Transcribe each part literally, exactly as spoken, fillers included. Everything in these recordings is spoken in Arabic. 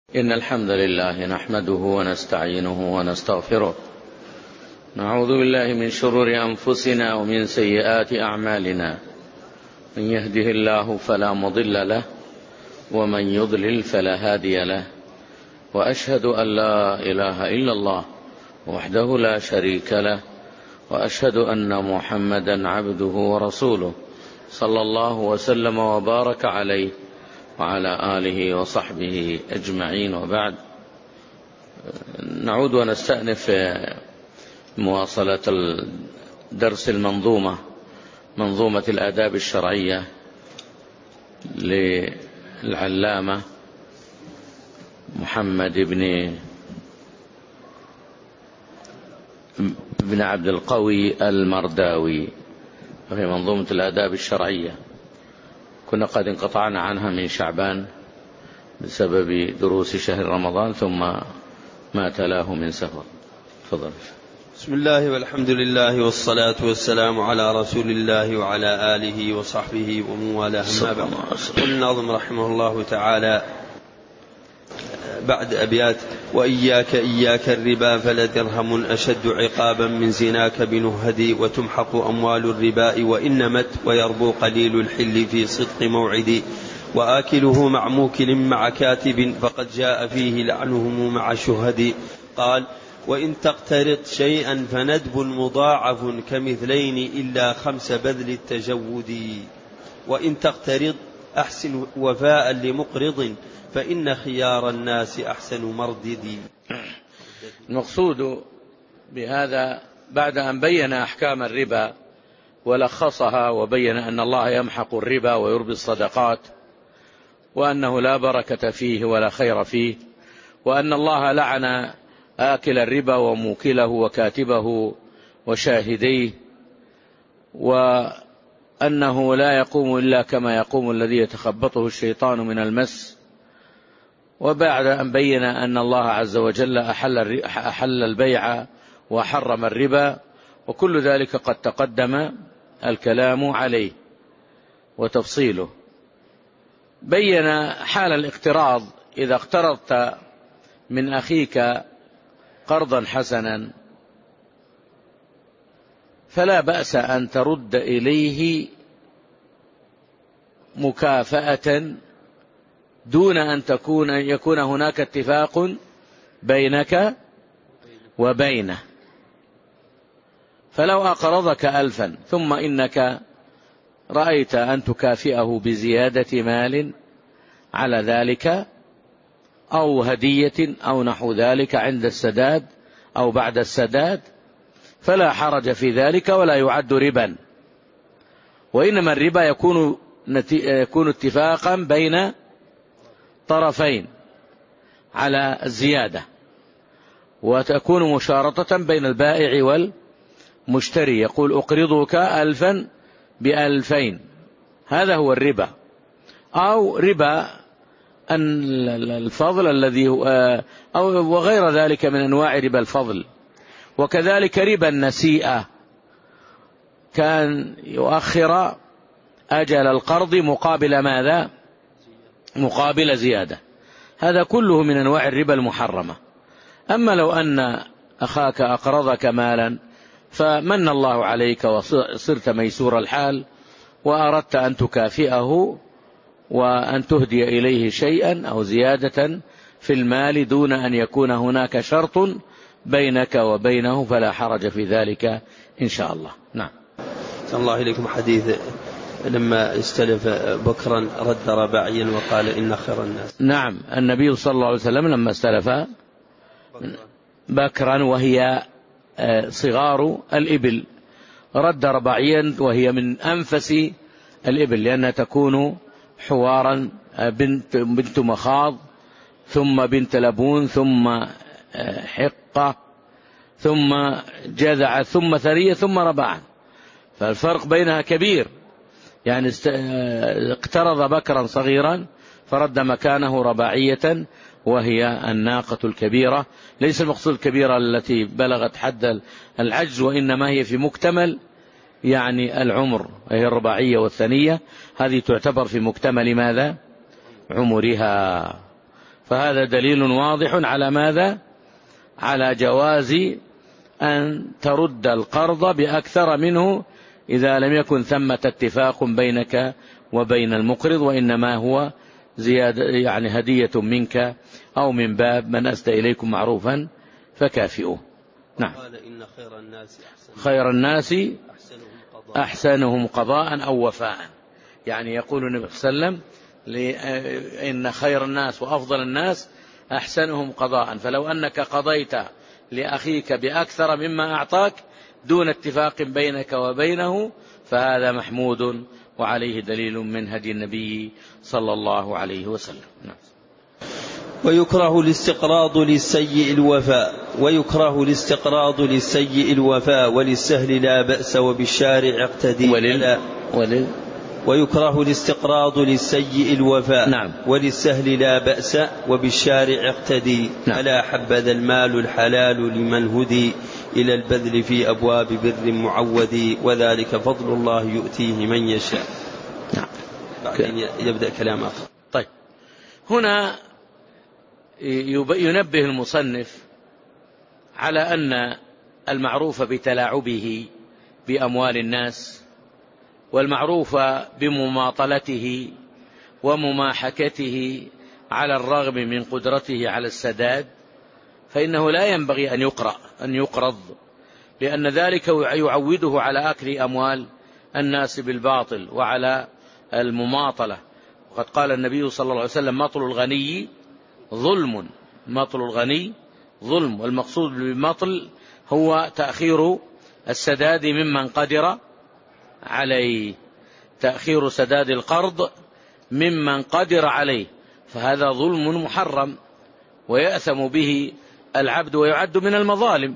إن الحمد لله نحمده ونستعينه ونستغفره، نعوذ بالله من شرور أنفسنا ومن سيئات أعمالنا، من يهده الله فلا مضل له ومن يضلل فلا هادي له، وأشهد أن لا إله إلا الله وحده لا شريك له، وأشهد أن محمدا عبده ورسوله صلى الله وسلم وبارك عليه وعلى آله وصحبه أجمعين. وبعد، نعود ونستأنف مواصلة درس المنظومة منظومة الآداب الشرعية للعلامة محمد بن بن عبد القوي المرداوي، وهي منظومة الآداب الشرعية. كنا قد انقطعنا عنها من شعبان بسبب دروس شهر رمضان، ثم ما تلاه من سفر. تفضل. بسم الله والحمد لله والصلاة والسلام على رسول الله وعلى آله وصحبه ومن والاه. أما بعد، قال الناظم رحمه الله تعالى بعد أبيات: وإياك إياك الربا فلا درهم أشد عقابا من زناك بنهدي، وتمحق أموال الرباء وإنمت ويربو قليل الحل في صدق موعدي، وآكله مع موكل مع كاتب فقد جاء فيه لعنهم مع شهدي. قال: وإن تقترض شيئا فندب مضاعف كمثلين إلا خمس بذل التجود، وإن تقترض أحسن وفاء لمقرض فإن خيار الناس أحسن مرددي. المقصود بهذا بعد أن بين أحكام الربا ولخصها وبين أن الله يمحق الربا ويربي الصدقات، وأنه لا بركة فيه ولا خير فيه، وأن الله لعن آكل الربا وموكله وكاتبه وشاهديه، وأنه لا يقوم إلا كما يقوم الذي يتخبطه الشيطان من المس. وبعد أن بين أن الله عز وجل أحل, أحل البيع وحرم الربا، وكل ذلك قد تقدم الكلام عليه وتفصيله. بين حال الاقتراض: إذا اقترضت من أخيك قرضا حسنا فلا بأس أن ترد إليه مكافأة دون أن تكون يكون هناك اتفاق بينك وبينه. فلو أقرضك ألفا ثم إنك رأيت أن تكافئه بزيادة مال على ذلك أو هدية أو نحو ذلك عند السداد أو بعد السداد، فلا حرج في ذلك ولا يعد ربا، وإنما الربا يكون يكون اتفاقا بين طرفين على الزيادة، وتكون مشارطة بين البائع والمشتري. يقول: أقرضك ألفا بألفين، هذا هو الربا. أو ربا الفضل الذي أو وغير ذلك من أنواع ربا الفضل. وكذلك ربا النسيئة، كان يؤخر أجل القرض مقابل ماذا؟ مقابل زيادة. هذا كله من أنواع الربا المحرمة. أما لو أن أخاك أقرضك مالا فمن الله عليك وصرت ميسور الحال وأردت أن تكافئه وأن تهدي إليه شيئا أو زيادة في المال دون أن يكون هناك شرط بينك وبينه، فلا حرج في ذلك إن شاء الله. نعم. الله إليكم حديث لما استلف بكرا رد رباعيا وقال إن خير الناس. نعم، النبي صلى الله عليه وسلم لما استلف بكرا وهي صغار الإبل رد رباعيا وهي من أنفس الإبل، لأنها تكون حوارا بنت, بنت مخاض ثم بنت لبون ثم حقة ثم جذع ثم ثرية ثم رباعا، فالفرق بينها كبير. يعني اقترض بكرا صغيرا فرد مكانه رباعية وهي الناقة الكبيرة. ليس المقصود الكبيرة التي بلغت حد العجز، وإنما هي في مكتمل يعني العمر، هي الرباعية والثنية، هذه تعتبر في مكتمل ماذا؟ عمرها. فهذا دليل واضح على ماذا؟ على جواز أن ترد القرض بأكثر منه إذا لم يكن ثمة اتفاق بينك وبين المقرض، وإنما هو زيادة يعني هدية منك أو من باب من أسدى إليكم معروفا فكافئوه. نعم. قال إن خير الناس خير الناس أحسنهم قضاء أو وفاء، يعني يقول النبي صلى الله عليه وسلم إن خير الناس وأفضل الناس أحسنهم قضاء، فلو أنك قضيت لأخيك بأكثر مما أعطاك دون اتفاق بينك وبينه فهذا محمود وعليه دليل من هدي النبي صلى الله عليه وسلم. نعم. ويكره الاستقراض للسيء الوفاء ويكره الاستقراض للسيء الوفاء وللسهل لا بأس وبالشارع اقتدي. ولل... ولل... ويكره الاستقراض للسيء الوفاء. نعم. وللسهل لا بأس وبالشارع اقتدي. نعم. ألا حبذا المال الحلال لمن هدي إلى البذل في أبواب بر معود وذلك فضل الله يؤتيه من يشاء. نعم. بعدين يبدأ كلام آخر. طيب، هنا ينبه المصنف على أن المعروف بتلاعبه بأموال الناس والمعروف بمماطلته ومماحكته على الرغم من قدرته على السداد فإنه لا ينبغي أن يقرأ أن يقرض، لأن ذلك يعوده على أكل أموال الناس بالباطل وعلى المماطلة. وقد قال النبي صلى الله عليه وسلم مطل الغني ظلم، مطل الغني ظلم، والمقصود بالمطل هو تأخير السداد ممن قدر عليه، تأخير سداد القرض ممن قدر عليه، فهذا ظلم محرم ويأثم به العبد ويعد من المظالم.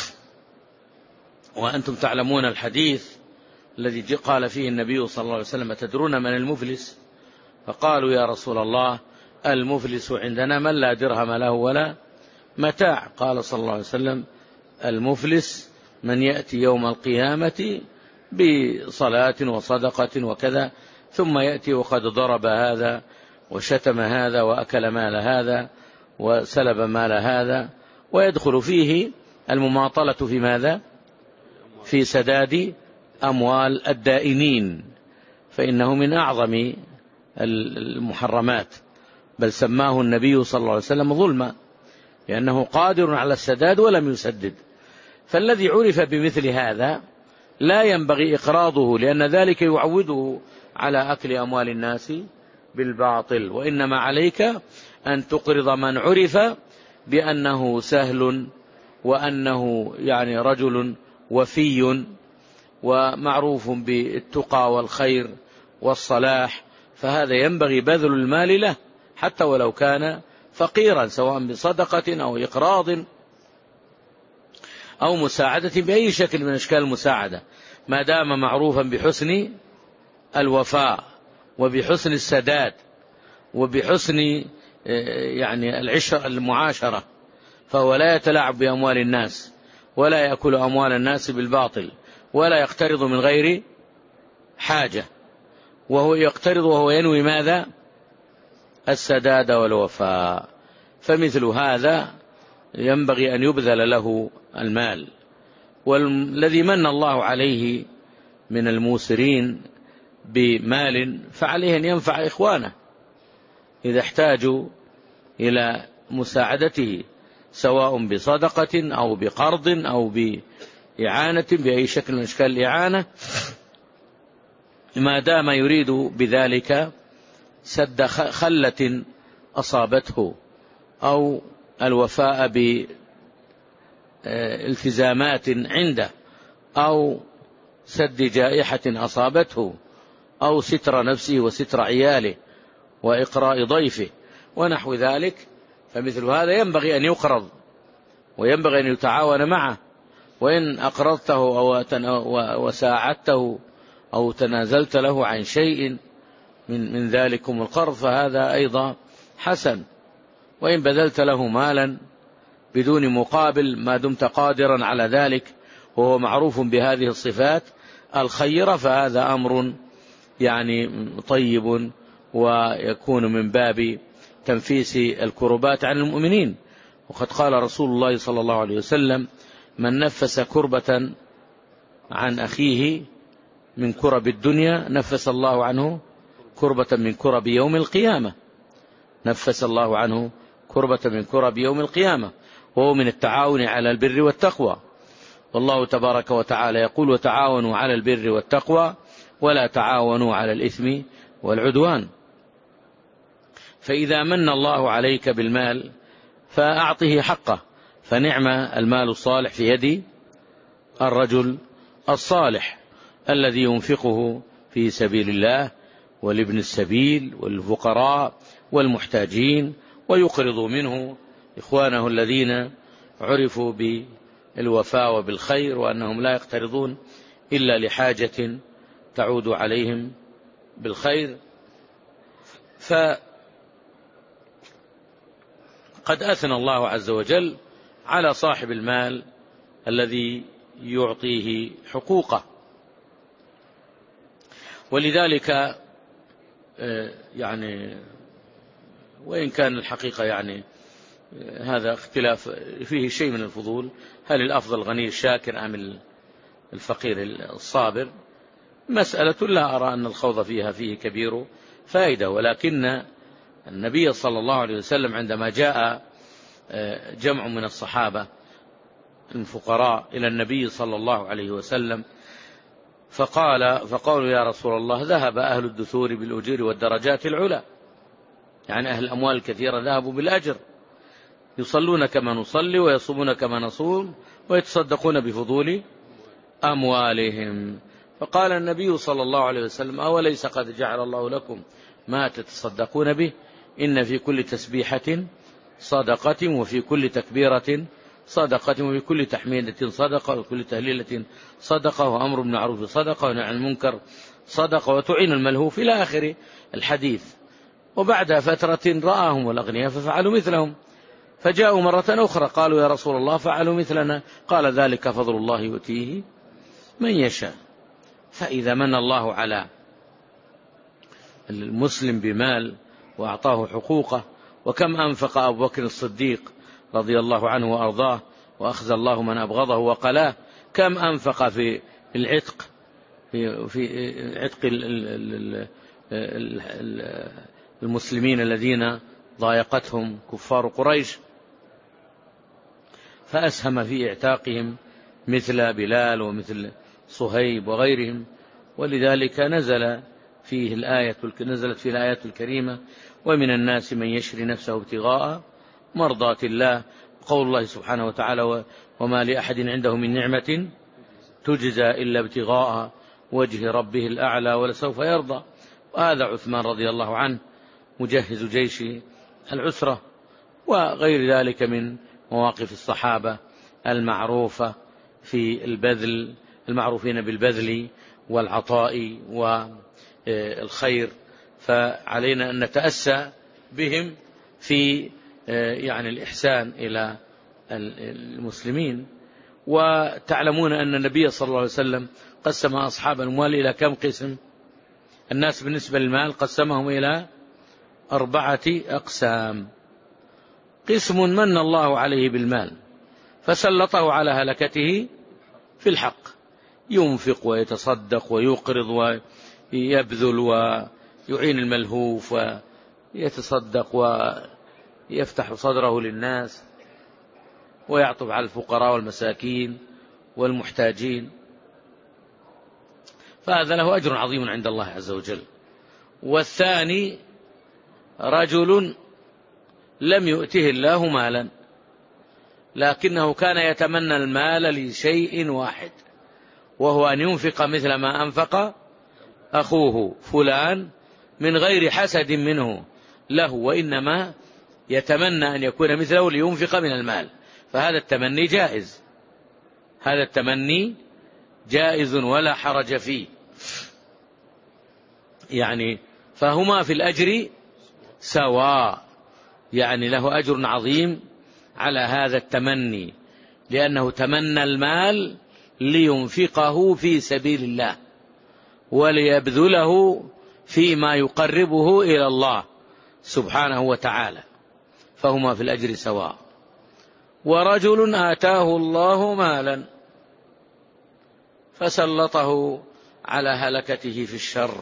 وأنتم تعلمون الحديث الذي قال فيه النبي صلى الله عليه وسلم تدرون من المفلس؟ فقالوا يا رسول الله المفلس عندنا من لا درهم له ولا متاع. قال صلى الله عليه وسلم المفلس من يأتي يوم القيامة بصلاة وصدقة وكذا ثم يأتي وقد ضرب هذا وشتم هذا وأكل مال هذا وسلب مال هذا، ويدخل فيه المماطلة في ماذا؟ في سداد أموال الدائنين، فإنه من أعظم المحرمات، بل سماه النبي صلى الله عليه وسلم ظلما لأنه قادر على السداد ولم يسدد. فالذي عرف بمثل هذا لا ينبغي إقراضه، لأن ذلك يعوده على أكل أموال الناس بالباطل، وإنما عليك أن تقرض من عرف بأنه سهل وأنه يعني رجل وفي ومعروف بالتقى والخير والصلاح، فهذا ينبغي بذل المال له حتى ولو كان فقيرا، سواء بصدقة أو إقراض أو مساعدة بأي شكل من أشكال المساعدة، ما دام معروفا بحسن الوفاء وبحسن السداد وبحسن يعني العشرة المعاشرة، فهو لا يتلاعب بأموال الناس ولا يأكل أموال الناس بالباطل ولا يقترض من غير حاجة، وهو يقترض وهو ينوي ماذا؟ السداد والوفاء. فمثل هذا ينبغي أن يبذل له المال. والذي من الله عليه من الموسرين بمال فعليه أن ينفع إخوانه إذا احتاجوا إلى مساعدته، سواء بصدقة أو بقرض أو بإعانة بأي شكل من أشكال الإعانة، ما دام يريد بذلك سد خلة أصابته أو الوفاء بالتزامات عنده أو سد جائحة أصابته أو ستر نفسه وستر عياله وإقراء ضيفه ونحو ذلك، فمثل هذا ينبغي أن يقرض وينبغي أن يتعاون معه. وإن أقرضته أو وساعدته أو تنازلت له عن شيء من, من ذلكم القرض فهذا أيضا حسن. وإن بذلت له مالا بدون مقابل ما دمت قادرا على ذلك وهو معروف بهذه الصفات الخيرة فهذا أمر يعني طيب ويكون من باب تنفيس الكربات عن المؤمنين. وقد قال رسول الله صلى الله عليه وسلم: من نفس كربة عن أخيه من كرب الدنيا نفس الله عنه كربة من كرب يوم القيامة. نفس الله عنه كربة من كرب يوم القيامة، وهو من التعاون على البر والتقوى. والله تبارك وتعالى يقول: وتعاونوا على البر والتقوى ولا تعاونوا على الإثم والعدوان. فإذا من الله عليك بالمال فأعطه حقه، فنعم المال الصالح في يد الرجل الصالح الذي ينفقه في سبيل الله ولابن السبيل والفقراء والمحتاجين، ويقرض منه إخوانه الذين عرفوا بالوفاء وبالخير، وأنهم لا يقترضون إلا لحاجة تعود عليهم بالخير. فقد أثنى الله عز وجل على صاحب المال الذي يعطيه حقوقه. ولذلك يعني وإن كان الحقيقة يعني هذا اختلاف فيه شيء من الفضول، هل الأفضل غني الشاكر أم الفقير الصابر؟ مسألة لا أرى أن الخوض فيها فيه كبير فائدة. ولكن النبي صلى الله عليه وسلم عندما جاء جمع من الصحابة الفقراء إلى النبي صلى الله عليه وسلم فقال فقالوا: يا رسول الله، ذهب أهل الدثور بالأجور والدرجات العلى، يعني أهل الأموال الكثيرة ذهبوا بالأجر، يصلون كما نصلي ويصومون كما نصوم ويتصدقون بفضول أموالهم. فقال النبي صلى الله عليه وسلم: أوليس قد جعل الله لكم ما تتصدقون به؟ إن في كل تسبيحة صدقة، وفي كل تكبيرة صدقة، وفي كل تحميدة صدقة، وكل تهليلة صدقة، وأمر بالمعروف صدقة، ونهي عن المنكر صدقة، وتعين الملهوف إلى آخر الحديث. وبعد فترة رآهم الأغنياء ففعلوا مثلهم، فجاءوا مرة أخرى قالوا: يا رسول الله، فعلوا مثلنا. قال: ذلك فضل الله يؤتيه من يشاء. فإذا من الله على المسلم بمال وأعطاه حقوقه، وكم أنفق أبو بكر الصديق رضي الله عنه وأرضاه وأخذ الله من أبغضه وقلاه، كم أنفق في العتق في, في عتق المسلمين الذين ضايقتهم كفار قريش، فأسهم في اعتاقهم مثل بلال ومثل صهيب وغيرهم. ولذلك نزل فيه الآية نزلت فيه الآيات الكريمة: ومن الناس من يشري نفسه ابتغاء مرضات الله. قول الله سبحانه وتعالى: وما لأحد عنده من نعمة تجزى إلا ابتغاء وجه ربه الأعلى ولسوف يرضى. وهذا عثمان رضي الله عنه مجهز جيش العسرة، وغير ذلك من مواقف الصحابة المعروفة في البذل، المعروفين بالبذل والعطاء والخير. فعلينا أن نتأسى بهم في يعني الإحسان إلى المسلمين. وتعلمون أن النبي صلى الله عليه وسلم قسم أصحاب الأموال إلى كم قسم؟ الناس بالنسبة للمال قسمهم إلى أربعة أقسام. قسم من الله عليه بالمال فسلطه على هلكته في الحق، ينفق ويتصدق ويقرض ويبذل ويعين الملهوف ويتصدق ويفتح صدره للناس ويعطف على الفقراء والمساكين والمحتاجين، فهذا له أجر عظيم عند الله عز وجل. والثاني رجل لم يؤته الله مالا، لكنه كان يتمنى المال لشيء واحد، وهو أن ينفق مثل ما أنفق أخوه فلان من غير حسد منه له، وإنما يتمنى أن يكون مثله لينفق من المال. فهذا التمني جائز، هذا التمني جائز ولا حرج فيه، يعني فهما في الأجر سواء، يعني له أجر عظيم على هذا التمني، لأنه تمنى المال لينفقه في سبيل الله وليبذله فيما يقربه إلى الله سبحانه وتعالى، فهما في الأجر سواء. ورجل آتاه الله مالا فسلطه على هلكته في الشر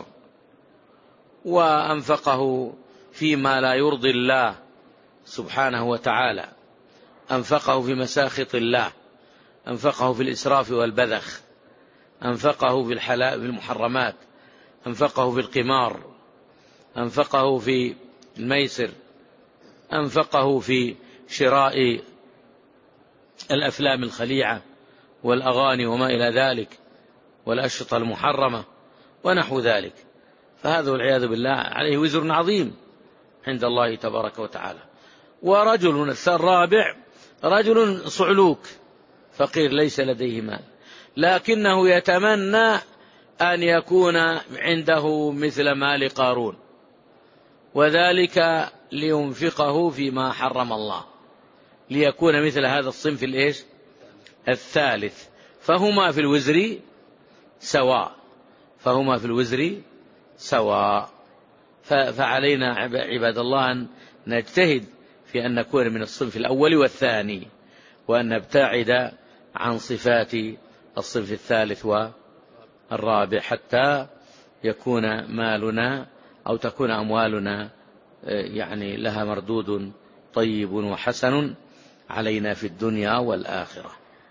وأنفقه فيما لا يرضي الله سبحانه وتعالى، أنفقه في مساخط الله، أنفقه في الإسراف والبذخ، أنفقه في الحلال في المحرمات، أنفقه في القمار، أنفقه في الميسر، أنفقه في شراء الأفلام الخليعة والأغاني وما إلى ذلك والأشرطة المحرمة ونحو ذلك، فهذا والعياذ بالله عليه وزر عظيم عند الله تبارك وتعالى. ورجل الرابع رجل صعلوك فقير ليس لديه مال، لكنه يتمنى أن يكون عنده مثل مال قارون، وذلك لينفقه فيما حرم الله، ليكون مثل هذا الصنف الإيش الثالث، فهما في الوزر سواء، فهما في الوزر سواء. فعلينا عباد الله أن نجتهد في أن نكون من الصنف الأول والثاني، وأن نبتعد عن صفات الصنف الثالث والرابع، حتى يكون مالنا أو تكون أموالنا يعني لها مردود طيب وحسن علينا في الدنيا والآخرة.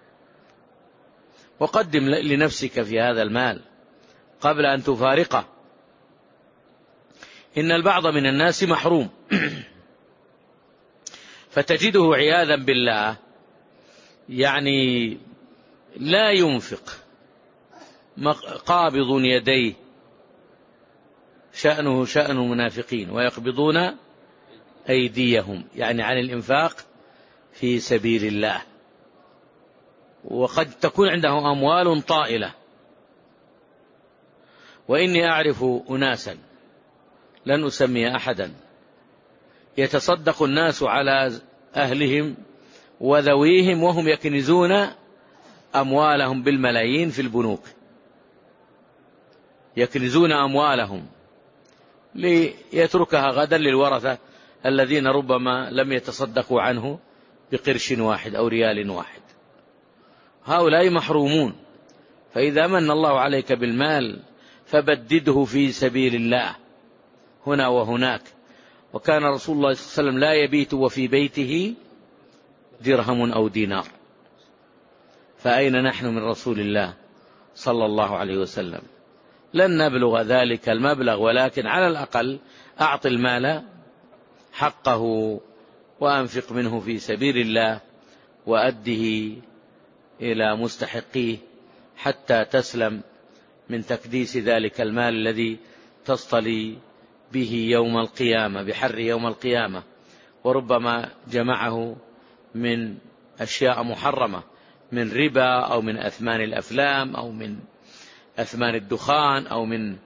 وقدم لنفسك في هذا المال قبل أن تفارقه، إن البعض من الناس محروم فتجده عياذا بالله يعني لا ينفق، قابض يديه، شأنه شأن المنافقين ويقبضون أيديهم، يعني عن الإنفاق في سبيل الله. وقد تكون عنده أموال طائلة، وإني أعرف أناسا لن أسمي أحدا يتصدق الناس على أهلهم وذويهم وهم يكنزون أموالهم بالملايين في البنوك، يكنزون أموالهم ليتركها غدا للورثة الذين ربما لم يتصدقوا عنه بقرش واحد أو ريال واحد. هؤلاء محرومون، فإذا من الله عليك بالمال فبدده في سبيل الله هنا وهناك. وكان رسول الله صلى الله عليه وسلم لا يبيت وفي بيته درهم أو دينار، فأين نحن من رسول الله صلى الله عليه وسلم؟ لن نبلغ ذلك المبلغ، ولكن على الأقل أعط المال حقه وأنفق منه في سبيل الله وأده إلى مستحقيه حتى تسلم من تكديس ذلك المال الذي تصطلي به يوم القيامة بحر يوم القيامة، وربما جمعه من أشياء محرمة من ربا أو من أثمان الأفلام أو من أثمان الدخان أو من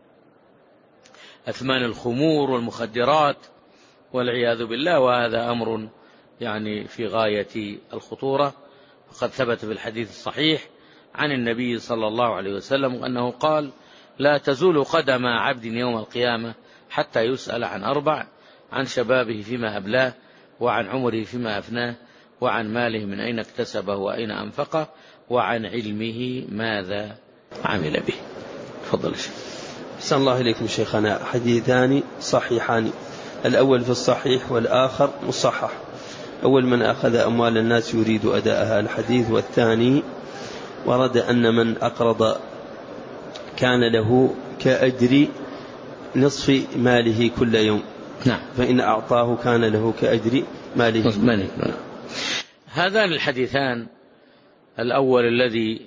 أثمان الخمور والمخدرات والعياذ بالله. وهذا أمر يعني في غاية الخطورة، وقد ثبت في الحديث الصحيح عن النبي صلى الله عليه وسلم أنه قال: لا تزول قدم عبد يوم القيامة حتى يسأل عن أربع: عن شبابه فيما أبلاه، وعن عمره فيما أفناه، وعن ماله من أين اكتسبه وأين أنفقه، وعن علمه ماذا عمل به. تفضل الشيخ. أحسن الله إليكم شيخنا. حديثان صحيحان، الأول في الصحيح والآخر مصحح. أول: من أخذ أموال الناس يريد أداءها، الحديث. والثاني: ورد أن من أقرض كان له كأجر نصف ماله كل يوم. نعم. فإن أعطاه كان له كأجر ماله. نعم. هذان الحديثان، الأول الذي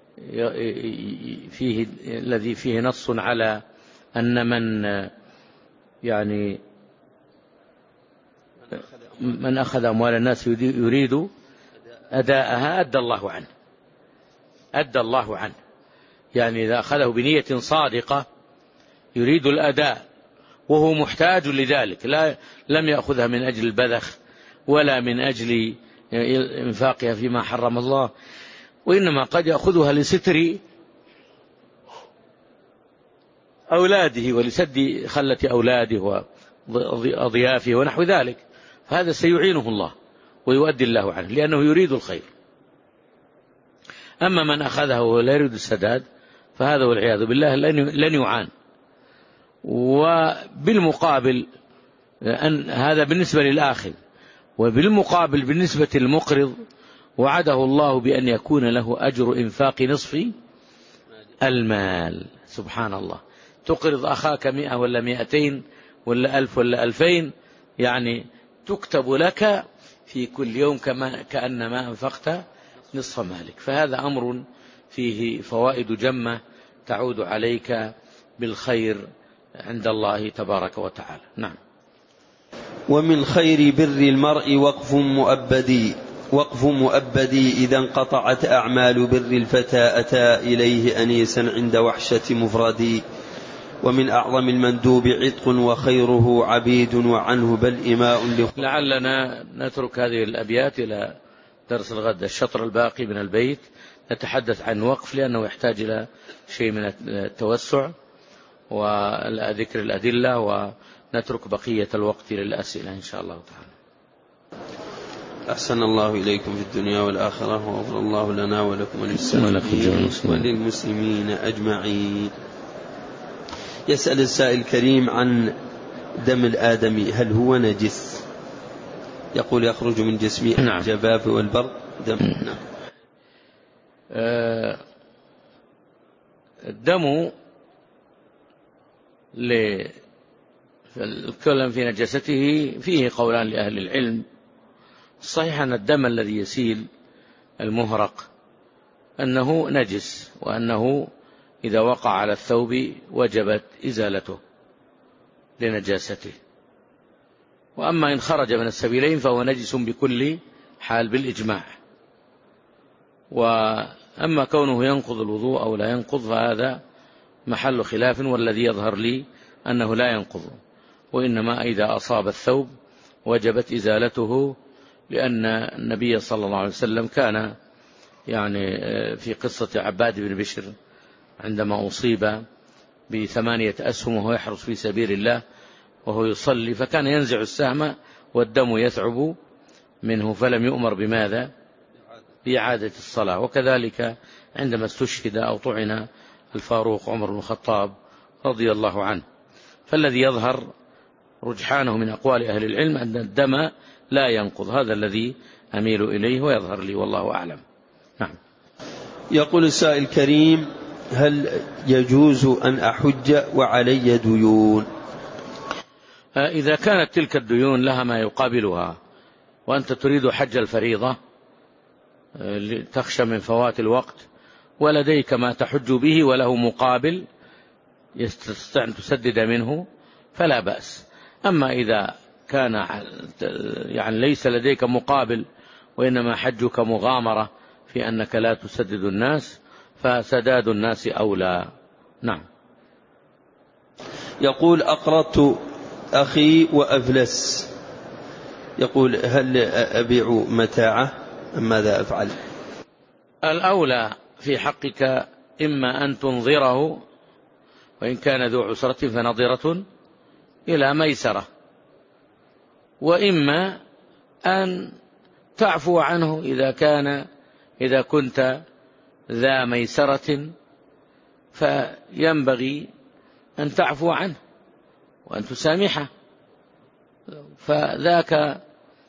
فيه الذي فيه نص على أن من يعني من أخذ أموال الناس يريد أداءها أدى الله عنه، أدى الله عنه. يعني إذا أخذه بنية صادقة يريد الأداء وهو محتاج لذلك، لا لم يأخذها من أجل البذخ ولا من أجل إنفاقها فيما حرم الله، وإنما قد يأخذها لستر أولاده ولسد خلة أولاده أضيافه ونحو ذلك، فهذا سيعينه الله ويؤدي الله عنه لأنه يريد الخير. أما من أخذه ولا يريد السداد فهذا والعياذ بالله لن يعان. وبالمقابل أن هذا بالنسبة للآخذ، وبالمقابل بالنسبة للمقرض وعده الله بأن يكون له أجر إنفاق نصف المال. سبحان الله، تقرض أخاك مئة ولا مئتين ولا ألف ولا ألفين، يعني تكتب لك في كل يوم كما كأنما أنفقت نصف مالك. فهذا أمر فيه فوائد جمة تعود عليك بالخير عند الله تبارك وتعالى. نعم. ومن خير بر المرء وقف مؤبدي وقف مؤبدي إذا انقطعت أعمال بر الفتى أتى إليه أنيسا عند وحشة مفردي. ومن أعظم المندوب عتق وخيره عبيد وعنه بل إماء. لعلنا نترك هذه الأبيات إلى درس الغد، الشطر الباقي من البيت نتحدث عن وقف لأنه يحتاج إلى شيء من التوسع وذكر الأدلة، ونترك بقية الوقت للأسئلة إن شاء الله تعالى. أحسن الله إليكم في الدنيا والآخرة، وغفر الله لنا ولكم وللمسلمين أجمعين. يسأل السائل الكريم عن دم الآدمي، هل هو نجس؟ يقول يخرج من جسمي الجباب والبرد دم. نعم. آه الدم للكلام في نجاسته فيه قولان لأهل العلم. الصحيح أن الدم الذي يسيل المهرق أنه نجس، وأنه إذا وقع على الثوب وجبت إزالته لنجاسته. وأما إن خرج من السبيلين فهو نجس بكل حال بالإجماع. وأما كونه ينقض الوضوء أو لا ينقض فهذا محل خلاف، والذي يظهر لي أنه لا ينقض، وإنما إذا أصاب الثوب وجبت إزالته، لأن النبي صلى الله عليه وسلم كان يعني في قصة عباد بن بشر عندما أصيب بثمانية أسهم وهو يحرس في سبيل الله وهو يصلي، فكان ينزع السهم والدم يثعب منه فلم يؤمر بماذا؟ بإعادة الصلاة. وكذلك عندما استشهد أو طعن الفاروق عمر بن الخطاب رضي الله عنه. فالذي يظهر رجحانه من أقوال أهل العلم أن الدم لا ينقض، هذا الذي أميل إليه ويظهر لي والله أعلم. نعم. يقول السائل الكريم: هل يجوز أن أحج وعلي ديون؟ إذا كانت تلك الديون لها ما يقابلها وأنت تريد حج الفريضة تخشى من فوات الوقت ولديك ما تحج به وله مقابل يستطيع أن تسدد منه فلا بأس. أما إذا كان يعني ليس لديك مقابل وإنما حجك مغامرة في أنك لا تسدد الناس فسداد الناس أولى. نعم. يقول: أقرضت أخي وأفلس، يقول: هل أبيع متاعه أم ماذا أفعل؟ الأولى في حقك إما أن تنظره، وإن كان ذو عسرة فنظرة إلى ميسرة، وإما أن تعفو عنه إذا كان إذا كنت ذا ميسرة فينبغي أن تعفو عنه وأن تسامحه، فذاك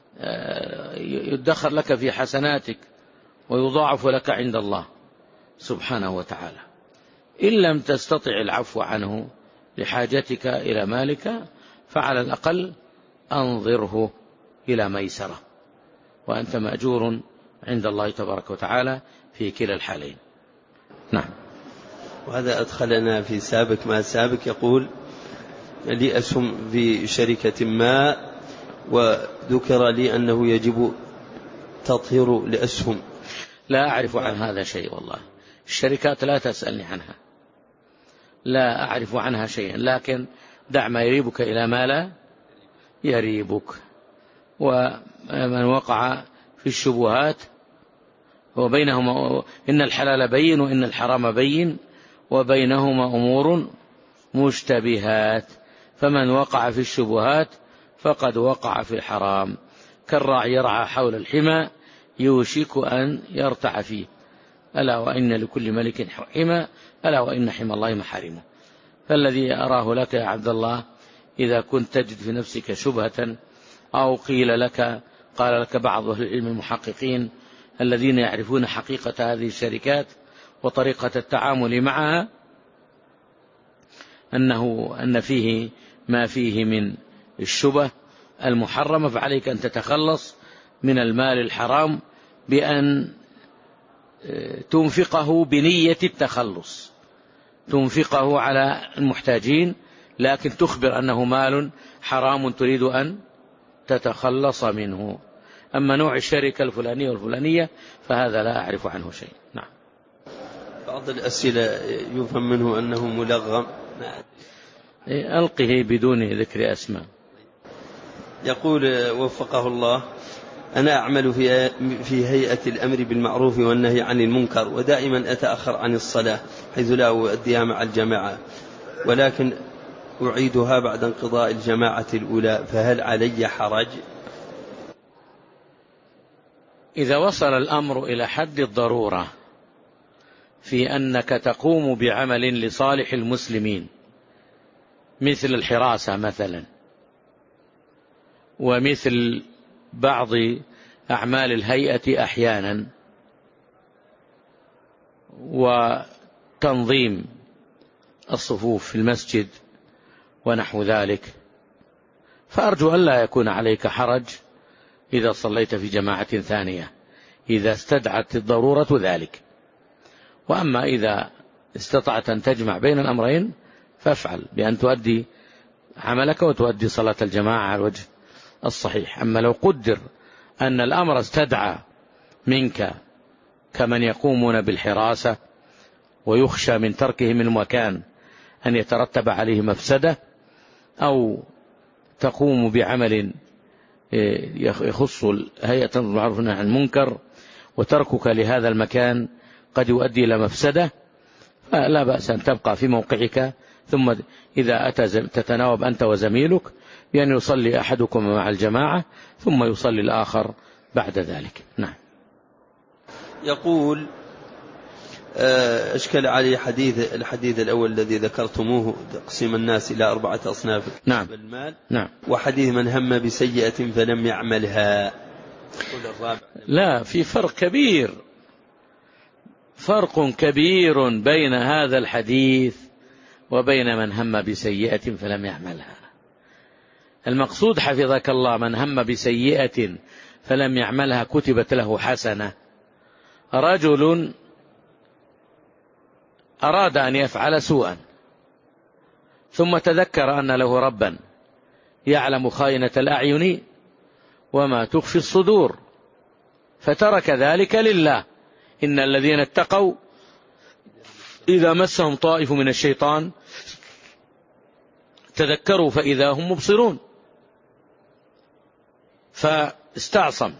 يدخر لك في حسناتك ويضاعف لك عند الله سبحانه وتعالى. إن لم تستطع العفو عنه لحاجتك إلى مالك فعلى الأقل أنظره إلى ميسرة، وأنت مأجور عند الله تبارك وتعالى في كلا الحالين. نعم. وهذا أدخلنا في سابق ما سابق. يقول: لي أسهم في شركة ما وذكر لي أنه يجب تطهير لأسهم. لا أعرف عن هذا شيء والله، الشركات لا تسألني عنها، لا أعرف عنها شيئا، لكن دع ما يريبك إلى ما لا يريبك. ومن وقع في الشبهات وبينهما إن الحلال بين وإن الحرام بين وبينهما أمور مشتبهات، فمن وقع في الشبهات فقد وقع في الحرام، كالراعي يرعى حول الحمى يوشك أن يرتع فيه، ألا وإن لكل ملك حمى، ألا وإن حمى الله محارمه. فالذي أراه لك يا عبد الله إذا كنت تجد في نفسك شبهة أو قيل لك قال لك بعض أهل العلم المحققين الذين يعرفون حقيقة هذه الشركات وطريقة التعامل معها أنه أن فيه ما فيه من الشبه المحرمة، فعليك أن تتخلص من المال الحرام بأن تنفقه بنية التخلص، تنفقه على المحتاجين، لكن تخبر أنه مال حرام تريد أن تتخلص منه. أما نوع الشركة الفلانية والفلانية فهذا لا أعرف عنه شيء. نعم. بعض الأسئلة يفهم منه أنه ملغم، ألقه بدون ذكر أسماء. يقول وفقه الله: أنا أعمل في في هيئة الأمر بالمعروف والنهي عن المنكر، ودائما أتأخر عن الصلاة حيث لا أؤديها مع الجماعة، ولكن أعيدها بعد انقضاء الجماعة الأولى، فهل علي حرج؟ إذا وصل الأمر إلى حد الضرورة في أنك تقوم بعمل لصالح المسلمين مثل الحراسة مثلا، ومثل بعض أعمال الهيئة أحيانا، وتنظيم الصفوف في المسجد ونحو ذلك، فأرجو أن لا يكون عليك حرج إذا صليت في جماعة ثانية إذا استدعت الضرورة ذلك. وأما إذا استطعت أن تجمع بين الأمرين فافعل بأن تؤدي عملك وتؤدي صلاة الجماعة على الوجه الصحيح. أما لو قدر أن الأمر استدعى منك كمن يقومون بالحراسة ويخشى من تركهم المكان أن يترتب عليه مفسدة، أو تقوم بعمل يخص هيئة المعروف والنهي عن المنكر وتركك لهذا المكان قد يؤدي إلى مفسدة، فلا بأس أن تبقى في موقعك، ثم إذا أتى تتناوب أنت وزميلك بأن يصلي أحدكم مع الجماعة ثم يصلي الآخر بعد ذلك. نعم. يقول أشكل علي حديث الحديث الأول الذي ذكرتموه تقسيم الناس إلى أربعة أصناف. نعم. بالمال. نعم. وحديث من هم بسيئة فلم يعملها. لا، في فرق كبير، فرق كبير بين هذا الحديث وبين من هم بسيئة فلم يعملها. المقصود حفظك الله من هم بسيئة فلم يعملها كتبت له حسنة. رجل أراد أن يفعل سوءا ثم تذكر أن له ربا يعلم خائنة الأعين وما تخفي الصدور، فترك ذلك لله. إن الذين اتقوا إذا مسهم طائف من الشيطان تذكروا فإذا هم مبصرون، فاستعصم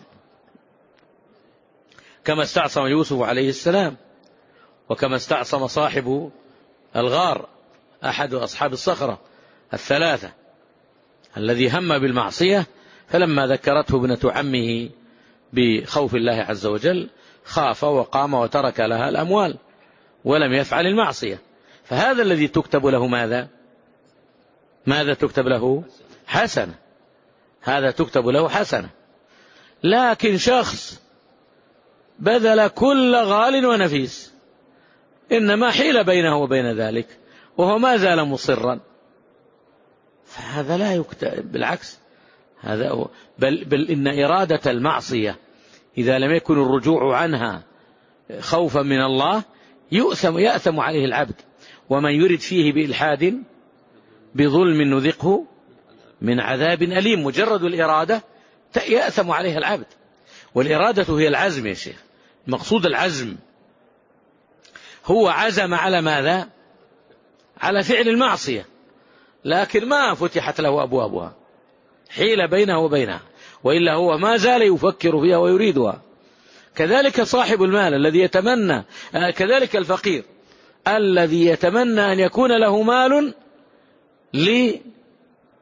كما استعصم يوسف عليه السلام، وكما استعصم صاحب الغار أحد أصحاب الصخرة الثلاثة الذي هم بالمعصية، فلما ذكرته ابنة عمه بخوف الله عز وجل خاف وقام وترك لها الأموال ولم يفعل المعصية. فهذا الذي تكتب له ماذا ماذا تكتب له؟ حسنة. هذا تكتب له حسنة. لكن شخص بذل كل غال ونفيس إنما حيل بينه وبين ذلك وهو ما زال مصرا، فهذا لا يكتب، بالعكس هذا بل, بل إن إرادة المعصية إذا لم يكن الرجوع عنها خوفا من الله يؤثم يأثم عليه العبد. ومن يرد فيه بإلحاد بظلم نذقه من عذاب أليم. مجرد الإرادة يأثم عليها العبد، والإرادة هي العزم يا شيخ. المقصود العزم، هو عزم على ماذا؟ على فعل المعصية، لكن ما فتحت له أبوابها، حيل بينه وبينها، وإلا هو ما زال يفكر فيها ويريدها. كذلك صاحب المال الذي يتمنى، كذلك الفقير الذي يتمنى أن يكون له مال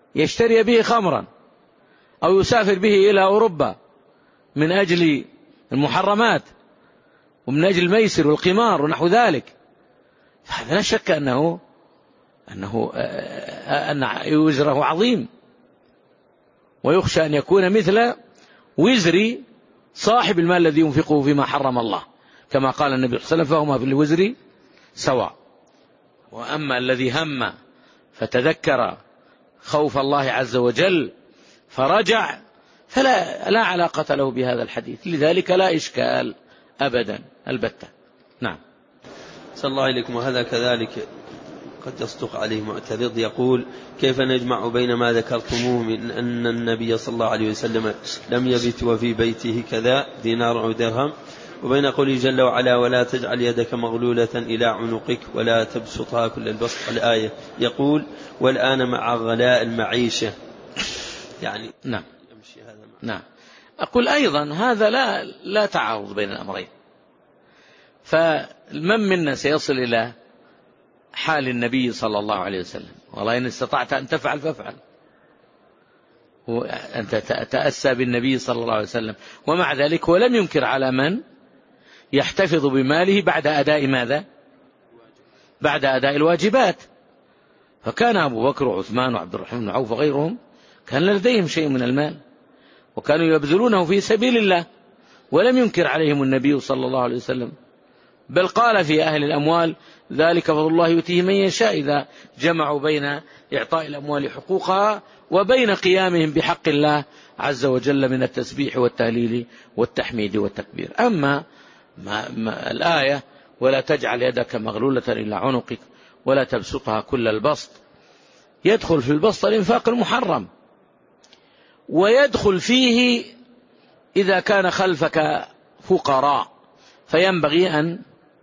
يشتري به خمرا أو يسافر به إلى أوروبا من أجل المحرمات ومن أجل الميسر والقمار ونحو ذلك، فهذا لا شك أنه أنه أن وزره عظيم، ويخشى أن يكون مثل وزر صاحب المال الذي ينفقه فيما حرم الله، كما قال النبي صلى الله عليه وسلم فهما في الوزر سواء. وأما الذي هم فتذكر خوف الله عز وجل فرجع فلا لا علاقة له بهذا الحديث، لذلك لا إشكال أبدا البتة. نعم. صلى الله عليكم. وهذا كذلك قد يصدق عليه معترض يقول: كيف نجمع بين ما ذكرتموه من أن النبي صلى الله عليه وسلم لم يبت وفي بيته كذا دينار أو درهم، وبين قوله جل وعلا: ولا تجعل يدك مغلولة إلى عنقك ولا تبسطها كل البسط، الآية يقول: والآن مع غلاء المعيشة، يعني نعم. يمشي هذا مع. نعم. أقول أيضا هذا لا لا تعارض بين الأمرين، فمن منا سيصل إلى حال النبي صلى الله عليه وسلم؟ والله إن استطعت أن تفعل فافعل، وأنت تأسى بالنبي صلى الله عليه وسلم، ومع ذلك ولم ينكر على من يحتفظ بماله بعد أداء ماذا؟ بعد أداء الواجبات. فكان أبو بكر وعثمان وعبد الرحمن بن عوف وغيرهم كان لديهم شيء من المال وكانوا يبذلونه في سبيل الله، ولم ينكر عليهم النبي صلى الله عليه وسلم، بل قال في أهل الأموال: ذلك فضل الله يؤتيه من يشاء، إذا جمعوا بين إعطاء الأموال حقوقها وبين قيامهم بحق الله عز وجل من التسبيح والتهليل والتحميد والتكبير. أما ما ما الآية: ولا تجعل يدك مغلولة إلى عنقك ولا تبسطها كل البسط، يدخل في البسط الإنفاق المحرم، ويدخل فيه إذا كان خلفك فقراء فينبغي أن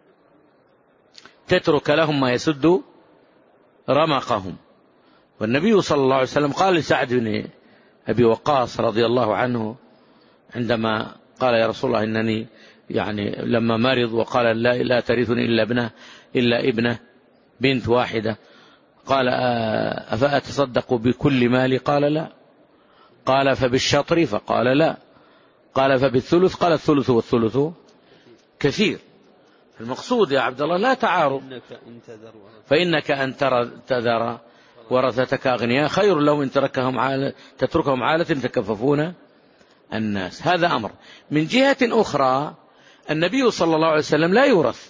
تترك لهم ما يسد رمقهم. والنبي صلى الله عليه وسلم قال لسعد بن أبي وقاص رضي الله عنه عندما قال: يا رسول الله إنني يعني لما مرض وقال: لا, لا ترثني إلا ابنه إلا ابنه بنت واحدة، قال: أفأتصدق بكل مالي؟ قال: لا. قال: فبالشطر؟ فقال: لا. قال: فبالثلث؟ قال: الثلث والثلث كثير. المقصود يا عبد الله لا تعارض، فإنك أن تذر ورثتك أغنياء خير لو إن تركهم عالة تتركهم عالة تكففون الناس. هذا أمر. من جهة أخرى النبي صلى الله عليه وسلم لا يورث،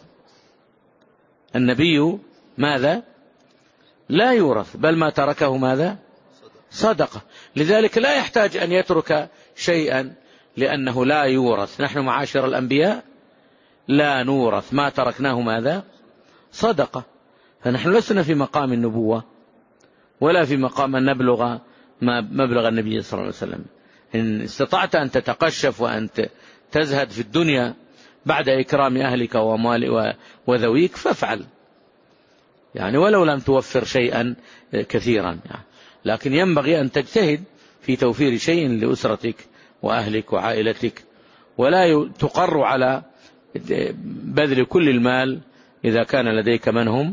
النبي ماذا؟ لا يورث، بل ما تركه ماذا؟ صدقة. لذلك لا يحتاج أن يترك شيئا لأنه لا يورث. نحن معاشر الأنبياء لا نورث، ما تركناه ماذا؟ صدقة. فنحن لسنا في مقام النبوة ولا في مقام أن نبلغ ما مبلغ النبي صلى الله عليه وسلم. إن استطعت أن تتقشف وأن تزهد في الدنيا بعد إكرام أهلك ومال وذويك فافعل، يعني ولو لم توفر شيئا كثيرا يعني. لكن ينبغي أن تجتهد في توفير شيء لأسرتك وأهلك وعائلتك، ولا تقر على بذل كل المال إذا كان لديك من هم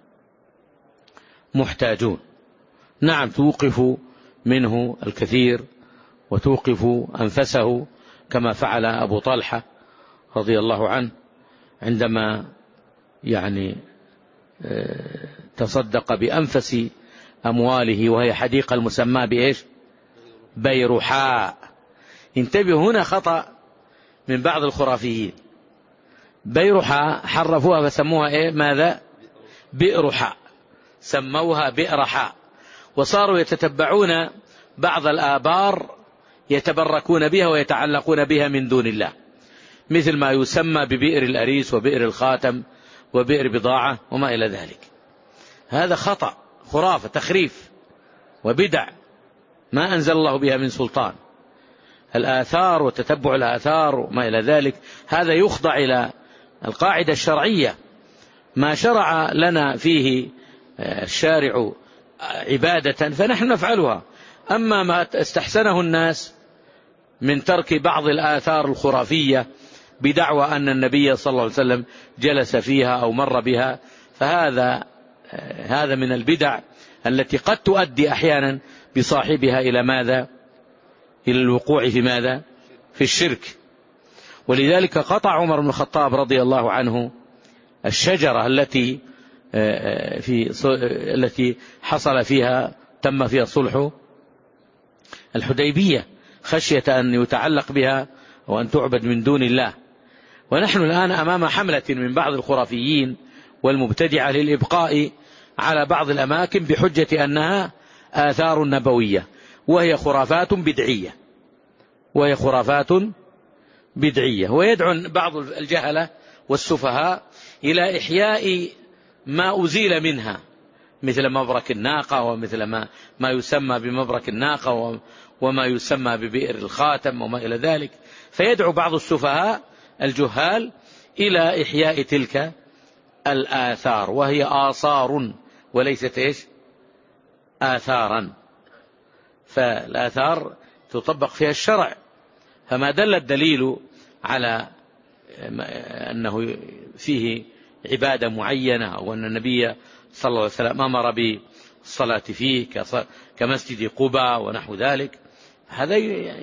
محتاجون. نعم، توقف منه الكثير وتوقف أنفسه كما فعل أبو طلحة رضي الله عنه عندما يعني تصدق بأنفس أمواله، وهي حديقة المسمى بإيش؟ بيرحاء. انتبهوا، هنا خطأ من بعض الخرافيين. بيرحاء حرفوها فسموها إيه؟ ماذا؟ بئرحاء، سموها بئرحاء، وصاروا يتتبعون بعض الآبار يتبركون بها ويتعلقون بها من دون الله، مثل ما يسمى ببئر الأريس وبئر الخاتم وبئر بضاعة وما إلى ذلك. هذا خطأ، خرافة، تخريف وبدع ما أنزل الله بها من سلطان. الآثار وتتبع الآثار وما إلى ذلك هذا يخضع إلى القاعدة الشرعية، ما شرع لنا فيه الشارع عبادة فنحن نفعلها. أما ما استحسنه الناس من ترك بعض الآثار الخرافية بدعوى أن النبي صلى الله عليه وسلم جلس فيها أو مر بها، فهذا هذا من البدع التي قد تؤدي أحيانا بصاحبها إلى ماذا؟ إلى الوقوع في ماذا؟ في الشرك. ولذلك قطع عمر بن الخطاب رضي الله عنه الشجرة التي في التي حصل فيها تم فيها صلح الحديبية خشية أن يتعلق بها وأن تعبد من دون الله. ونحن الآن أمام حملة من بعض الخرافيين والمبتدعة للإبقاء على بعض الأماكن بحجة أنها آثار نبوية، وهي خرافات بدعية وهي خرافات بدعية ويدعو بعض الجهلة والسفهاء إلى إحياء ما أزيل منها، مثل مبرك الناقة، ومثل ما ما يسمى بمبرك الناقة، وما يسمى ببئر الخاتم، وما إلى ذلك. فيدعو بعض السفهاء الجهال إلى إحياء تلك الآثار، وهي آثار وليست إيش؟ آثارا. فالآثار تطبق فيها الشرع، فما دل الدليل على أنه فيه عبادة معينة أو أن النبي صلى الله عليه وسلم أمر بالصلاة فيه كمسجد قباء ونحو ذلك، هذا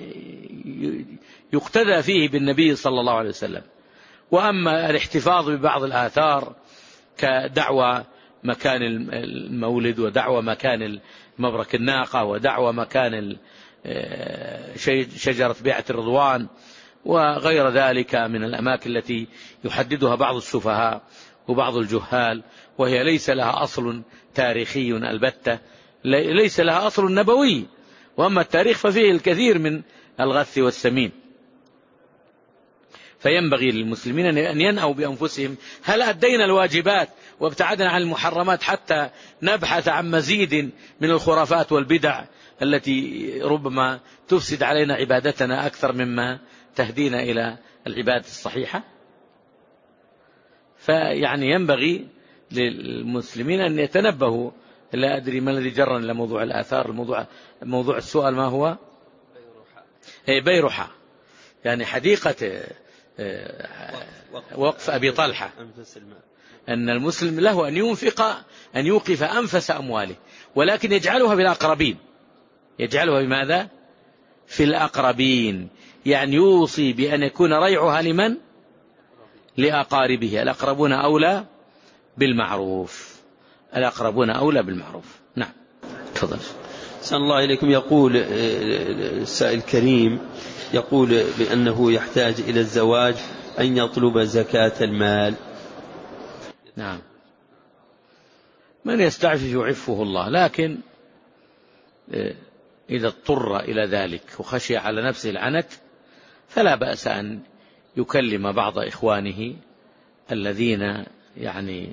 يقتدى فيه بالنبي صلى الله عليه وسلم. وأما الاحتفاظ ببعض الآثار كدعوى مكان المولد، ودعوى مكان مبرك الناقة، ودعوى مكان شجرة بيعة الرضوان، وغير ذلك من الأماكن التي يحددها بعض السفهاء وبعض الجهال، وهي ليس لها أصل تاريخي البتة، ليس لها أصل نبوي. وأما التاريخ ففيه الكثير من الغث والسمين. فينبغي للمسلمين أن ينأوا بأنفسهم، هل أدينا الواجبات وابتعدنا عن المحرمات حتى نبحث عن مزيد من الخرافات والبدع التي ربما تفسد علينا عبادتنا أكثر مما تهدينا إلى العبادة الصحيحة؟ فيعني ينبغي للمسلمين أن يتنبهوا. لا أدري ما الذي جرني إلى موضوع الآثار. الموضوع موضوع السؤال ما هو؟ بيرحة، يعني حديقة وقف أبي طلحة، أن المسلم له أن ينفق أن يوقف أنفس أمواله، ولكن يجعلها بالأقربين. يجعلها بماذا؟ في الأقربين، يعني يوصي بأن يكون ريعها لمن؟ لأقاربه. الأقربون أولى بالمعروف، الأقربون أولى بالمعروف. نعم، تفضل. أحسن الله إليكم. يقول السائل الكريم، يقول بأنه يحتاج إلى الزواج أن يطلب زكاة المال. نعم، من يستعفف يعفه الله، لكن إذا اضطر إلى ذلك وخشي على نفسه العنت فلا بأس أن يكلم بعض إخوانه الذين يعني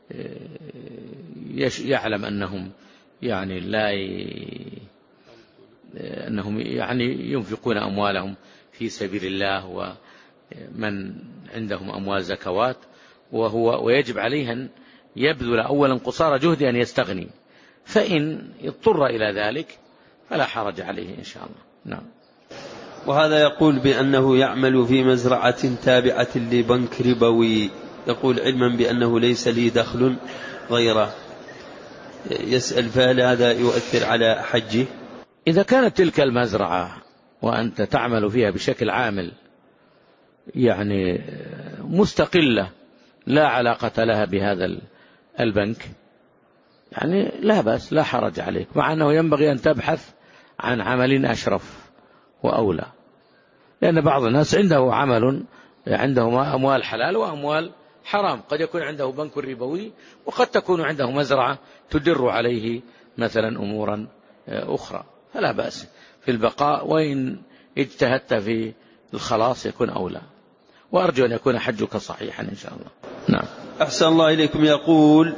يعلم أنهم يعني لا ي... أنهم يعني ينفقون أموالهم في سبيل الله، ومن عندهم أموال زكوات، وهو ويجب عليه أن يبذل أولا قصارى جهد أن يستغني، فإن اضطر إلى ذلك فلا حرج عليه إن شاء الله. نعم. وهذا يقول بأنه يعمل في مزرعة تابعة لبنك ربوي، يقول علما بأنه ليس لي دخل غيره، يسأل فهل هذا يؤثر على حجه؟ إذا كانت تلك المزرعة وأنت تعمل فيها بشكل عامل يعني مستقلة لا علاقة لها بهذا البنك، يعني لا بأس، لا حرج عليك، مع أنه ينبغي أن تبحث عن عمل أشرف وأولى، لأن بعض الناس عنده عمل عنده أموال حلال وأموال حرام. قد يكون عنده بنك ربوي، وقد تكون عنده مزرعة تدر عليه مثلا أمورا أخرى، فلا بأس في البقاء، وإن اجتهدت في الخلاص يكون أولى. وأرجو أن يكون حجك صحيحا إن شاء الله. نعم. أحسن الله إليكم. يقول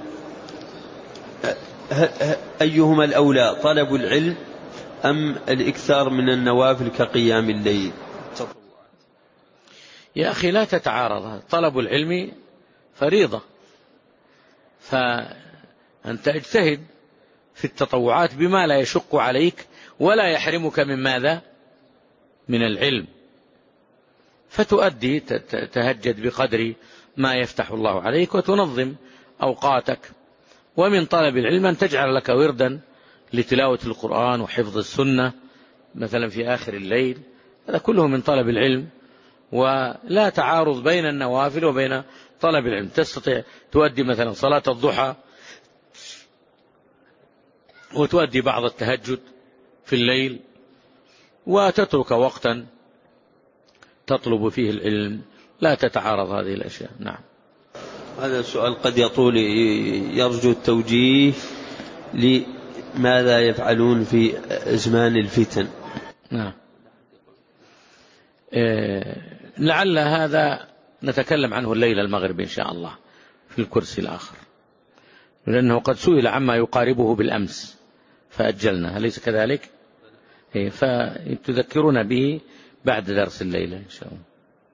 أيهما الأولى، طلب العلم أم الإكثار من النوافل كقيام الليل؟ يا أخي لا تتعارض، طلب العلم فريضة، فأنت اجتهد في التطوعات بما لا يشق عليك ولا يحرمك من ماذا؟ من العلم، فتؤدي تهجد بقدر ما يفتح الله عليك، وتنظم أوقاتك ومن طلب العلم أن تجعل لك وردا لتلاوة القرآن وحفظ السنة مثلا في آخر الليل، هذا كله من طلب العلم، ولا تعارض بين النوافل وبين طلب العلم. تستطيع تؤدي مثلا صلاة الضحى وتؤدي بعض التهجد في الليل وتترك وقتا تطلب فيه العلم، لا تتعارض هذه الأشياء. نعم. هذا السؤال قد يطول، يرجو التوجيه لماذا يفعلون في أزمان الفتن. نعم. إيه لعل هذا نتكلم عنه الليلة المغرب إن شاء الله في الكرسي الآخر، لأنه قد سئل عما يقاربه بالأمس فأجلنا، أليس كذلك؟ إيه فتذكرون به بعد درس الليلة إن شاء الله.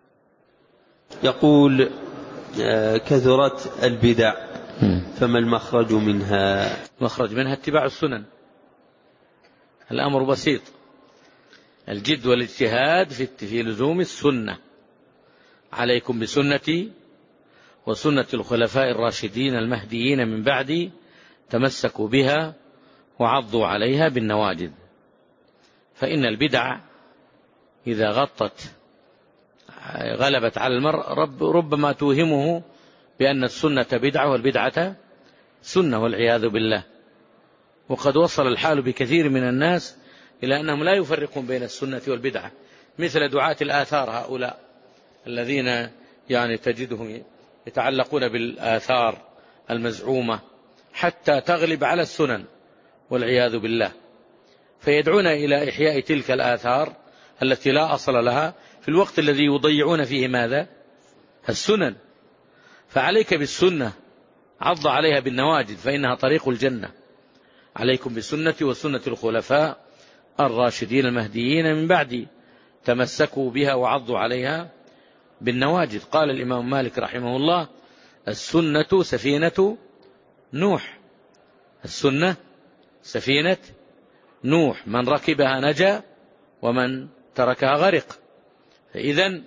يقول كثرت البدع فما المخرج منها؟ المخرج منها اتباع السنن. الأمر بسيط، الجد والاجتهاد في لزوم السنة. عليكم بسنتي وسنة الخلفاء الراشدين المهديين من بعدي، تمسكوا بها وعضوا عليها بالنواجذ. فإن البدع إذا غطت غلبت على المرء رب ربما توهمه بأن السنة بدعة والبدعة سنة والعياذ بالله. وقد وصل الحال بكثير من الناس إلى أنهم لا يفرقون بين السنة والبدعة، مثل دعاة الآثار هؤلاء الذين يعني تجدهم يتعلقون بالآثار المزعومة حتى تغلب على السنن والعياذ بالله، فيدعون إلى إحياء تلك الآثار التي لا أصل لها في الوقت الذي يضيعون فيه ماذا؟ السنن. فعليك بالسنة، عض عليها بالنواجذ فإنها طريق الجنة. عليكم بسنة وسنة الخلفاء الراشدين المهديين من بعدي، تمسكوا بها وعضوا عليها بالنواجذ. قال الإمام مالك رحمه الله: السنة سفينة نوح. السنة سفينة نوح، من ركبها نجا ومن تركها غرق. فإذن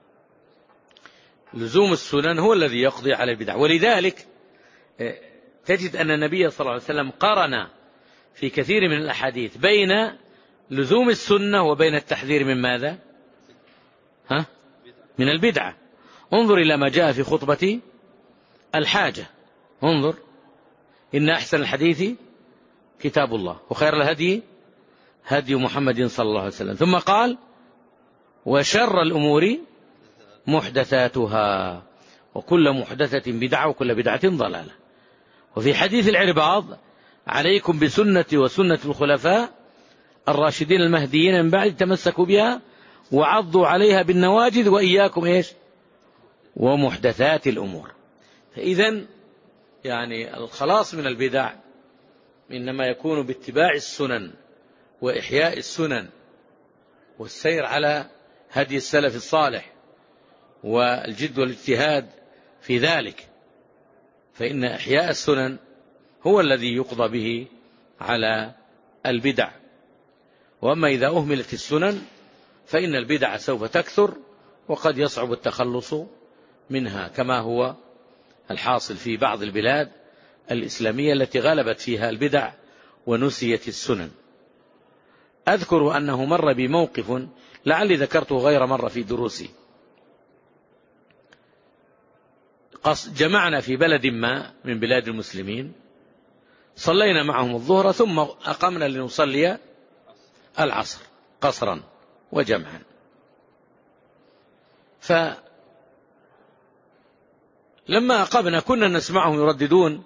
لزوم السنن هو الذي يقضي على البدع. ولذلك تجد أن النبي صلى الله عليه وسلم قرن في كثير من الأحاديث بين لزوم السنة وبين التحذير من ماذا؟ ها؟ من البدعة. انظر إلى ما جاء في خطبة الحاجة، انظر: إن أحسن الحديث كتاب الله وخير الهدي هدي محمد صلى الله عليه وسلم. ثم قال: وشر الأمور محدثاتها وكل محدثة بدعة وكل بدعة ضلالة. وفي حديث العرباض: عليكم بسنة وسنة الخلفاء الراشدين المهديين من بعد، تمسكوا بها وعضوا عليها بالنواجذ وإياكم إيش؟ ومحدثات الأمور. فإذن يعني الخلاص من البدع إنما يكون باتباع السنن وإحياء السنن والسير على هدي السلف الصالح والجد والاجتهاد في ذلك، فإن إحياء السنن هو الذي يقضى به على البدع. وأما إذا أهملت السنن فإن البدع سوف تكثر وقد يصعب التخلص منها، كما هو الحاصل في بعض البلاد الإسلامية التي غلبت فيها البدع ونسيت السنن. أذكر أنه مر بموقف لعلي ذكرته غير مرة في دروسي. جمعنا في بلد ما من بلاد المسلمين، صلينا معهم الظهر ثم أقمنا لنصلي العصر قصرا وجمعا. فلما أقمنا كنا نسمعهم يرددون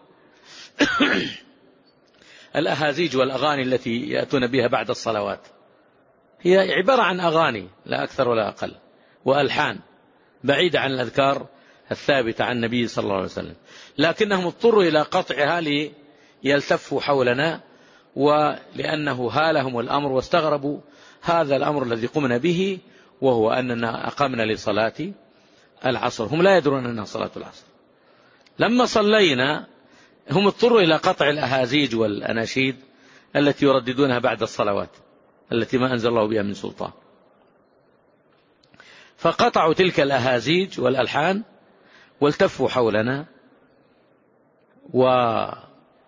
الأهازيج والأغاني التي يأتون بها بعد الصلوات، هي عبارة عن أغاني لا أكثر ولا أقل، وألحان بعيدة عن الأذكار الثابتة عن النبي صلى الله عليه وسلم، لكنهم اضطروا إلى قطعها ليلتفوا حولنا، ولأنه هالهم الأمر واستغربوا هذا الأمر الذي قمنا به، وهو أننا أقمنا لصلاة العصر، هم لا يدرون أنها صلاة العصر. لما صلينا هم اضطروا إلى قطع الأهازيج والأناشيد التي يرددونها بعد الصلوات التي ما أنزل الله بها من سلطان، فقطعوا تلك الأهازيج والألحان والتفوا حولنا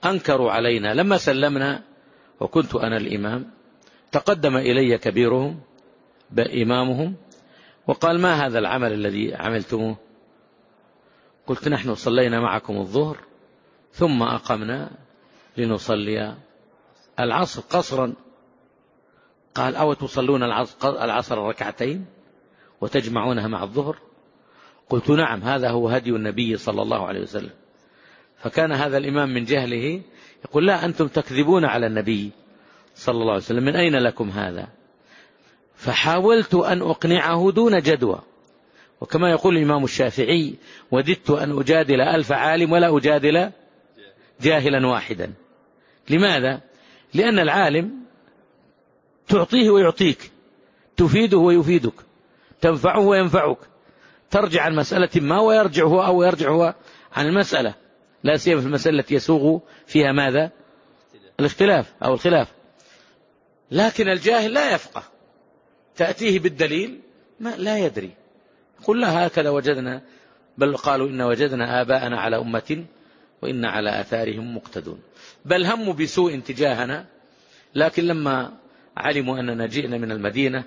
أنكروا علينا لما سلمنا وكنت أنا الإمام، تقدم إلي كبيرهم بإمامهم وقال: ما هذا العمل الذي عملتموه؟ قلت: نحن صلينا معكم الظهر ثم أقمنا لنصلي العصر قصرا. قال: أو تصلون العصر ركعتين وتجمعونها مع الظهر؟ قلت: نعم، هذا هو هدي النبي صلى الله عليه وسلم. فكان هذا الإمام من جهله يقول: لا، أنتم تكذبون على النبي صلى الله عليه وسلم، من أين لكم هذا؟ فحاولت أن أقنعه دون جدوى، وكما يقول الإمام الشافعي: وددت أن أجادل ألف عالم ولا أجادل جاهلا واحدا. لماذا؟ لأن العالم تعطيه ويعطيك، تفيده ويفيدك، تنفعه وينفعك، ترجع عن مسألة ما ويرجع هو أو يرجع هو عن المسألة، لا سيما في المسألة التي يسوغ فيها ماذا؟ الاختلاف أو الخلاف. لكن الجاهل لا يفقه، تأتيه بالدليل ما لا يدري، قل لا هكذا وجدنا، بل قالوا إن وجدنا آباءنا على أمة وإن على آثارهم مقتدون، بل هموا بسوء تجاهنا، لكن لما علموا أننا جئنا من المدينة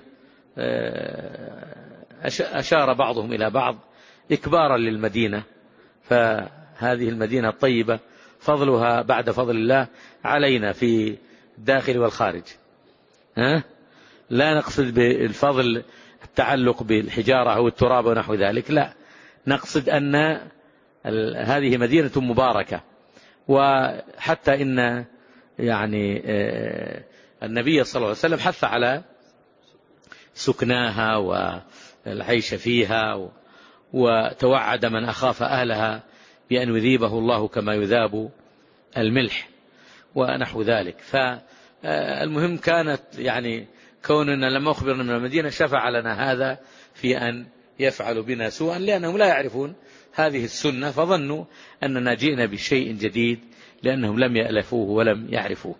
أشار بعضهم إلى بعض إكبارا للمدينة، فهذه المدينة الطيبة فضلها بعد فضل الله علينا في الداخل والخارج. ها؟ لا نقصد بالفضل التعلق بالحجارة أو التراب ونحو ذلك، لا، نقصد أن هذه مدينة مباركة، وحتى إن يعني النبي صلى الله عليه وسلم حث على سكناها والعيش فيها، وتوعد من أخاف أهلها بأن يذيبه الله كما يذاب الملح ونحو ذلك. فالمهم كانت يعني كوننا لما أخبرنا من المدينة شفع لنا هذا في أن يفعل بنا سوءا، لأنهم لا يعرفون هذه السنة، فظنوا أننا جئنا بشيء جديد لأنهم لم يألفوه ولم يعرفوه.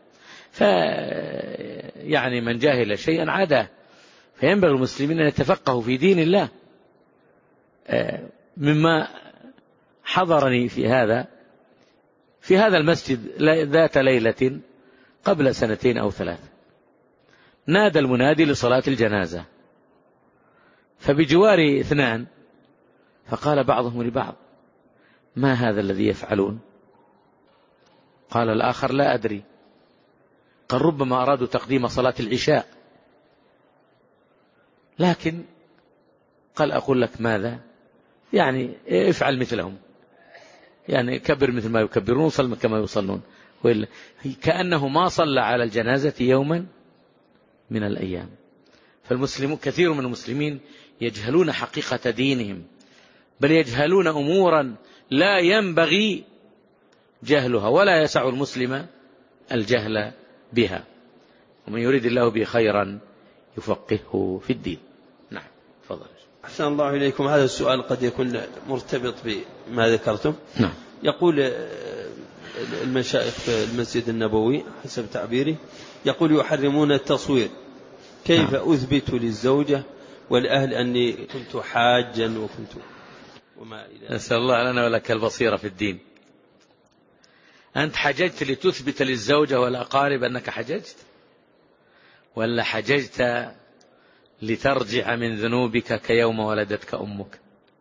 فيعني من جاهل شيئا عاده، فينبغي المسلمين أن يتفقهوا في دين الله. مما حضرني في هذا في هذا المسجد ذات ليلة قبل سنتين أو ثلاث، نادى المنادي لصلاة الجنازة، فبجواري اثنان، فقال بعضهم لبعض: ما هذا الذي يفعلون؟ قال الآخر: لا أدري. قال: ربما أرادوا تقديم صلاة العشاء. لكن قال: أقول لك ماذا؟ يعني افعل مثلهم، يعني كبر مثل ما يكبرون، وصل كما يصلون، كأنه ما صلى على الجنازة يوما من الأيام. فالمسلمون كثير من المسلمين يجهلون حقيقة دينهم، بل يجهلون أمورا لا ينبغي جهلها، ولا يسع المسلم الجهل بها، ومن يريد الله به خيرا يفقهه في الدين. نعم، تفضل. أحسن الله إليكم. هذا السؤال قد يكون مرتبط بما ذكرتم. نعم. يقول المشايخ في المسجد النبوي حسب تعبيري، يقول يحرمون التصوير، كيف نعم. أثبت للزوجة والأهل أني كنت حاجا وكنت وما إلى. نسأل الله لنا ولك البصيرة في الدين. أنت حججت لتثبت للزوجة والأقارب أنك حججت، ولا حججت لترجع من ذنوبك كيوم ولدتك أمك؟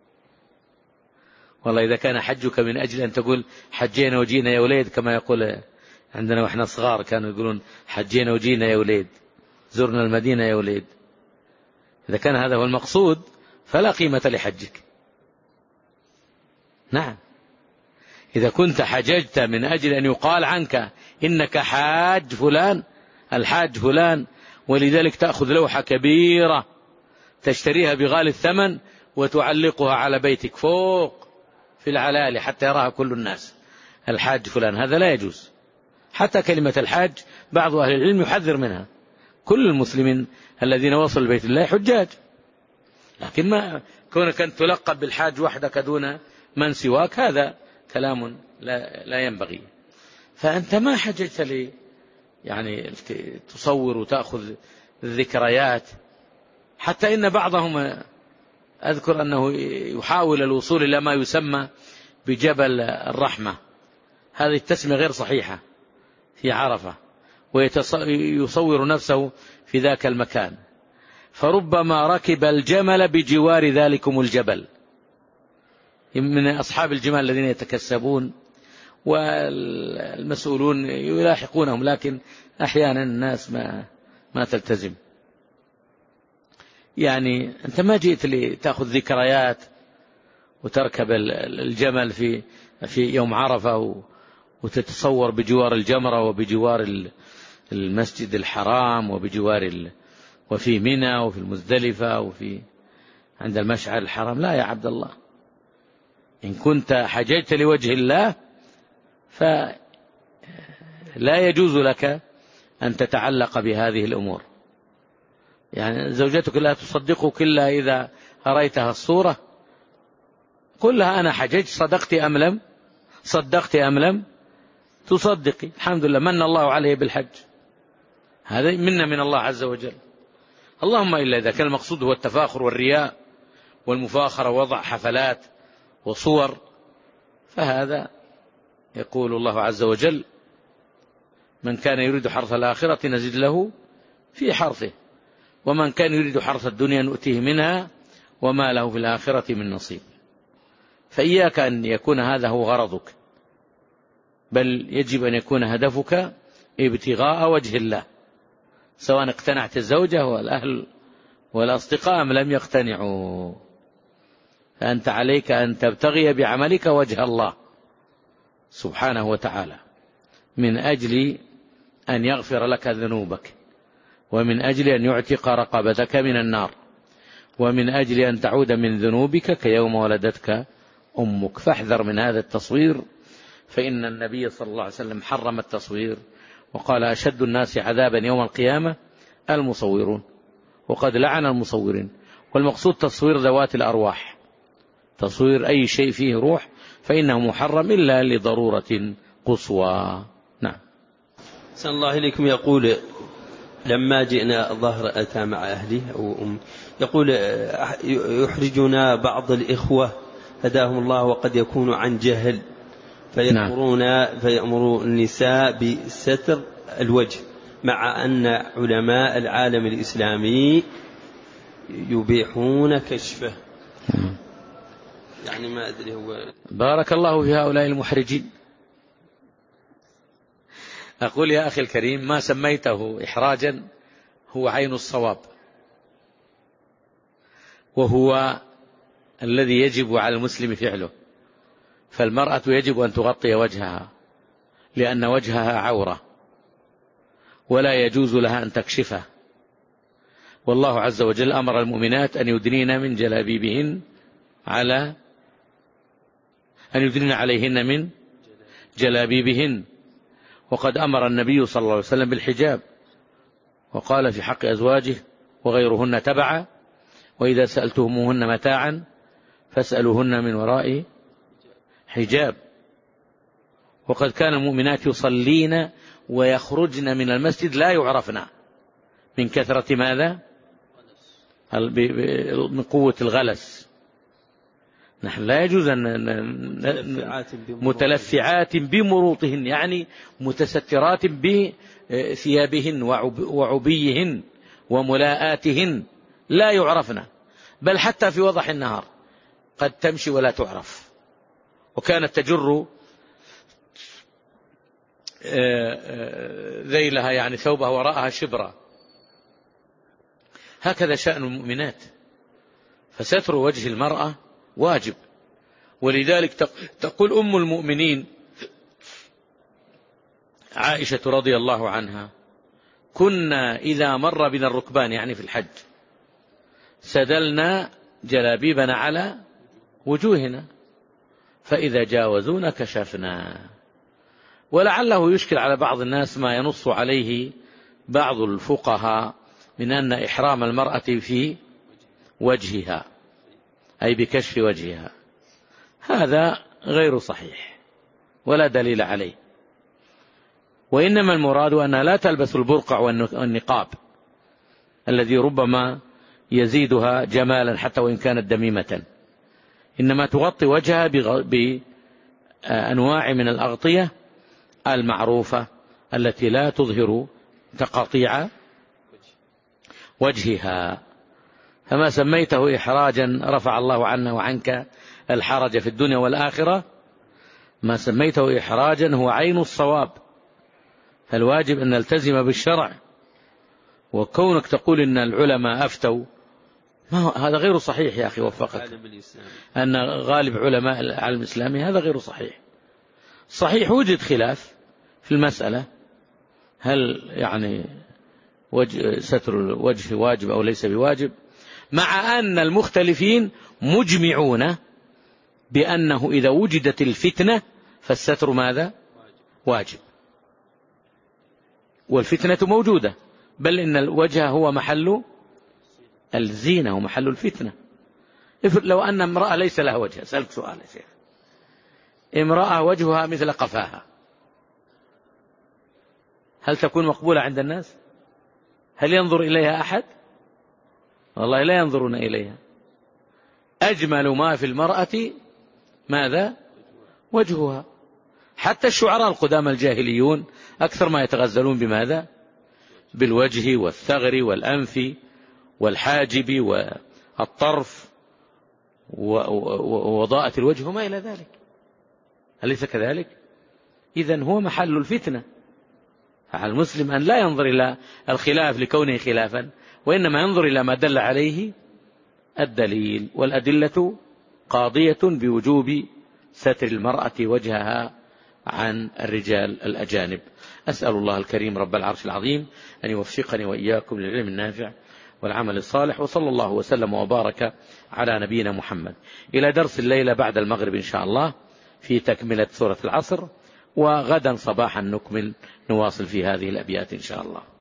والله إذا كان حجك من أجل أن تقول حجينا وجينا يا وليد، كما يقول عندنا وإحنا صغار كانوا يقولون حجينا وجينا يا وليد، زرنا المدينة يا وليد، إذا كان هذا هو المقصود فلا قيمة لحجك. نعم، إذا كنت حججت من أجل أن يقال عنك إنك حاج فلان، الحاج فلان، ولذلك تأخذ لوحة كبيرة تشتريها بغالي الثمن وتعلقها على بيتك فوق في العلالي حتى يراها كل الناس، الحاج فلان، هذا لا يجوز. حتى كلمة الحاج بعض أهل العلم يحذر منها، كل المسلمين الذين وصلوا لبيت الله حجاج، لكن ما كونك أن تلقب بالحاج وحدك دون من سواك، هذا كلام لا, لا ينبغي. فأنت ما حججت لي يعني تصور وتأخذ الذكريات، حتى إن بعضهم أذكر أنه يحاول الوصول إلى ما يسمى بجبل الرحمة، هذه التسمية غير صحيحة، في عرفة ويصور نفسه في ذاك المكان، فربما ركب الجمل بجوار ذلكم الجبل، من أصحاب الجمال الذين يتكسبون والمسؤولون يلاحقونهم، لكن أحيانا الناس ما ما تلتزم. يعني أنت ما جئت لتأخذ ذكريات وتركب الجمل في في يوم عرفة وتتصور بجوار الجمرة وبجوار المسجد الحرام وبجوار وفي منى وفي المزدلفة وفي عند المشعر الحرام. لا يا عبد الله، إن كنت حججت لوجه الله فلا يجوز لك أن تتعلق بهذه الأمور. يعني زوجتك لا تصدقك إلا إذا أريتها الصورة، قل لها أنا حججت، صدقت أم لم صدقت أم لم تصدقي، الحمد لله من الله عليه بالحج، هذا منا من الله عز وجل. اللهم إلا إذا كان المقصود هو التفاخر والرياء والمفاخرة ووضع حفلات وصور، فهذا يقول الله عز وجل من كان يريد حرث الآخرة نزد له في حرثه ومن كان يريد حرث الدنيا نؤتيه منها وما له في الآخرة من نصيب. فإياك أن يكون هذا هو غرضك، بل يجب أن يكون هدفك ابتغاء وجه الله، سواء اقتنعت الزوجة والأهل والأصدقاء أم لم يقتنعوا، فأنت عليك أن تبتغي بعملك وجه الله سبحانه وتعالى، من أجل أن يغفر لك ذنوبك، ومن أجل أن يعتق رقبتك من النار، ومن أجل أن تعود من ذنوبك كيوم ولدتك أمك. فاحذر من هذا التصوير، فإن النبي صلى الله عليه وسلم حرم التصوير وقال أشد الناس عذابا يوم القيامة المصورون، وقد لعن المصورين. والمقصود تصوير ذوات الأرواح، تصوير أي شيء فيه روح فإنه محرم إلا لضرورة قصوى. نعم. أحسن الله إليكم. يقول لما جئنا الظهر أتى مع أهله أو أم، يقول يحرجنا بعض الإخوة هداهم الله وقد يكون عن جهل، فيأمرون نعم. فيأمر النساء بستر الوجه، مع أن علماء العالم الإسلامي يبيحون كشفه. يعني ما أدري هو. بارك الله في هؤلاء المحرجين. أقول يا أخي الكريم ما سميته إحراجا هو عين الصواب، وهو الذي يجب على المسلم فعله. فالمرأة يجب أن تغطي وجهها لأن وجهها عورة ولا يجوز لها أن تكشفه، والله عز وجل أمر المؤمنات أن يدنين من جلابيبهن على أن يدنين عليهن من جلابيبهن، وقد أمر النبي صلى الله عليه وسلم بالحجاب وقال في حق أزواجه وغيرهن تبعا وإذا سألتموهن متاعا فاسألوهن من وراء حجاب. وقد كان المؤمنات يصلين ويخرجن من المسجد لا يعرفن من كثرة ماذا؟ من قوة الغلس. نحن لا يجوز أن متلفعات بمروطهن، يعني متسترات بثيابهن وعبيهن وملاءاتهن لا يعرفن، بل حتى في وضح النهار قد تمشي ولا تعرف. وكانت تجر ذيلها يعني ثوبها وراءها شبرا. هكذا شأن المؤمنات، فستر وجه المرأة واجب. ولذلك تقول أم المؤمنين عائشة رضي الله عنها كنا إذا مر بنا الركبان يعني في الحج سدلنا جلابيبنا على وجوهنا فإذا جاوزونا كشفنا. ولعله يشكل على بعض الناس ما ينص عليه بعض الفقهاء من أن إحرام المرأة في وجهها أي بكشف وجهها، هذا غير صحيح ولا دليل عليه، وإنما المراد أنها لا تلبس البرقع والنقاب الذي ربما يزيدها جمالا حتى وإن كانت دميمة، إنما تغطي وجهها بأنواع من الأغطية المعروفة التي لا تظهر تقاطيع وجهها. فما سميته إحراجا رفع الله عنا وعنك الحرج في الدنيا والآخرة، ما سميته إحراجا هو عين الصواب. فالواجب أن نلتزم بالشرع، وكونك تقول إن العلماء أفتوا، ما هو هذا غير صحيح يا أخي وفقك. أن غالب علماء العالم الإسلامي هذا غير صحيح. صحيح وجد خلاف في المسألة، هل يعني وجه ستر الوجه واجب أو ليس بواجب، مع أن المختلفين مجمعون بأنه إذا وجدت الفتنة فالستر ماذا؟ واجب. والفتنة موجودة، بل إن الوجه هو محل الزينة ومحل الفتنة. لو أن امرأة ليس لها وجه، أسألك سؤال يا شيخ، امرأة وجهها مثل قفاها، هل تكون مقبولة عند الناس؟ هل ينظر إليها أحد؟ والله لا ينظرون إليها. أجمل ما في المرأة ماذا؟ وجهها. حتى الشعراء القدامى الجاهليون أكثر ما يتغزلون بماذا؟ بالوجه والثغر والأنف والحاجب والطرف ووضاءة الوجه وما إلى ذلك. أليس كذلك؟ إذن هو محل الفتنة. فعلى المسلم أن لا ينظر إلى الخلاف لكونه خلافا، وإنما ينظر إلى ما دل عليه الدليل، والأدلة قاضية بوجوب ستر المرأة وجهها عن الرجال الأجانب. أسأل الله الكريم رب العرش العظيم أن يوفقني وإياكم للعلم النافع والعمل الصالح، وصلى الله وسلم وبارك على نبينا محمد. إلى درس الليلة بعد المغرب إن شاء الله في تكملة سورة العصر، وغدا صباحا نكمل نواصل في هذه الأبيات إن شاء الله.